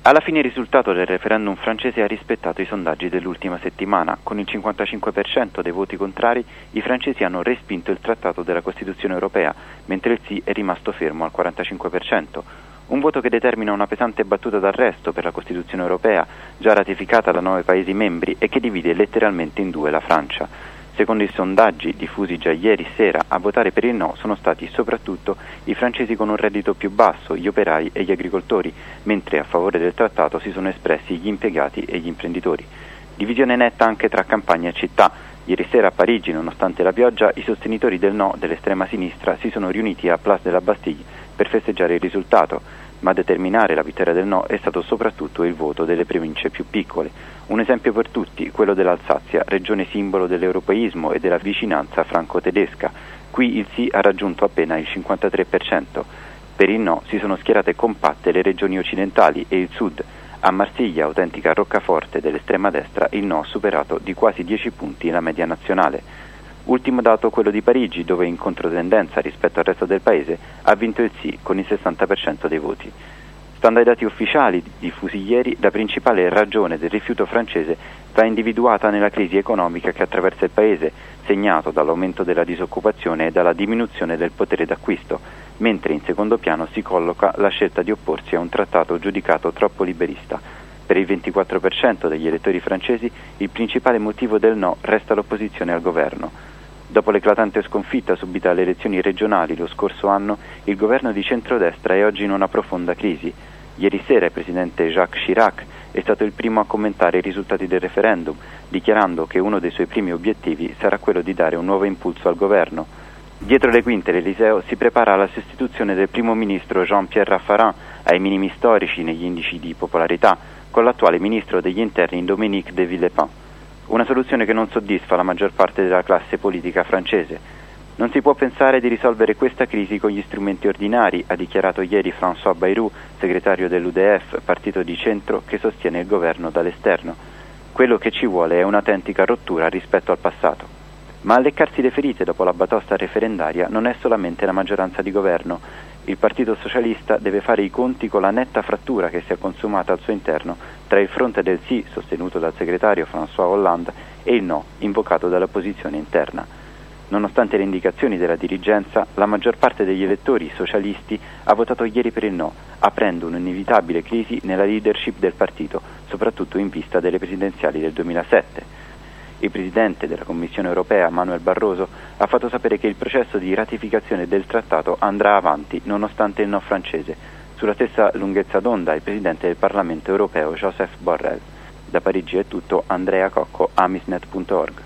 Alla fine il risultato del referendum francese ha rispettato i sondaggi dell'ultima settimana. Con il 55% dei voti contrari, i francesi hanno respinto il trattato della Costituzione europea, mentre il sì è rimasto fermo al 45%. Un voto che determina una pesante battuta d'arresto per la Costituzione europea, già ratificata da 9 Paesi membri e che divide letteralmente in due la Francia. Secondo i sondaggi diffusi già ieri sera, a votare per il no sono stati soprattutto i francesi con un reddito più basso, gli operai e gli agricoltori, mentre a favore del trattato si sono espressi gli impiegati e gli imprenditori. Divisione netta anche tra campagna e città. Ieri sera a Parigi, nonostante la pioggia, i sostenitori del no dell'estrema sinistra si sono riuniti a Place de la Bastille per festeggiare il risultato, ma a determinare la vittoria del no è stato soprattutto il voto delle province più piccole. Un esempio per tutti, quello dell'Alsazia, regione simbolo dell'europeismo e della vicinanza franco-tedesca. Qui il sì ha raggiunto appena il 53%. Per il no si sono schierate compatte le regioni occidentali e il sud. A Marsiglia, autentica roccaforte dell'estrema destra, il no ha superato di quasi 10 punti la media nazionale. Ultimo dato quello di Parigi, dove in controtendenza rispetto al resto del paese ha vinto il sì con il 60% dei voti. Stando ai dati ufficiali diffusi ieri, la principale ragione del rifiuto francese va individuata nella crisi economica che attraversa il paese, segnato dall'aumento della disoccupazione e dalla diminuzione del potere d'acquisto, mentre in secondo piano si colloca la scelta di opporsi a un trattato giudicato troppo liberista. Per il 24% degli elettori francesi il principale motivo del no resta l'opposizione al governo. Dopo l'eclatante sconfitta subita alle elezioni regionali lo scorso anno, il governo di centrodestra è oggi in una profonda crisi. Ieri sera il presidente Jacques Chirac è stato il primo a commentare i risultati del referendum, dichiarando che uno dei suoi primi obiettivi sarà quello di dare un nuovo impulso al governo. Dietro le quinte l'Eliseo si prepara alla sostituzione del primo ministro Jean-Pierre Raffarin ai minimi storici negli indici di popolarità, con l'attuale ministro degli interni Dominique de Villepin. Una soluzione che non soddisfa la maggior parte della classe politica francese. Non si può pensare di risolvere questa crisi con gli strumenti ordinari, ha dichiarato ieri François Bayrou, segretario dell'UDF, partito di centro che sostiene il governo dall'esterno. Quello che ci vuole è un'autentica rottura rispetto al passato. Ma a leccarsi le ferite dopo la batosta referendaria non è solamente la maggioranza di governo. Il Partito Socialista deve fare i conti con la netta frattura che si è consumata al suo interno tra il fronte del sì, sostenuto dal segretario François Hollande, e il no, invocato dall'opposizione interna. Nonostante le indicazioni della dirigenza, la maggior parte degli elettori socialisti ha votato ieri per il no, aprendo un'inevitabile crisi nella leadership del partito, soprattutto in vista delle presidenziali del 2007. Il presidente della Commissione europea, Manuel Barroso, ha fatto sapere che il processo di ratificazione del trattato andrà avanti nonostante il no francese. Sulla stessa lunghezza d'onda il presidente del Parlamento europeo, Joseph Borrell. Da Parigi è tutto, Andrea Cocco, amisnet.org.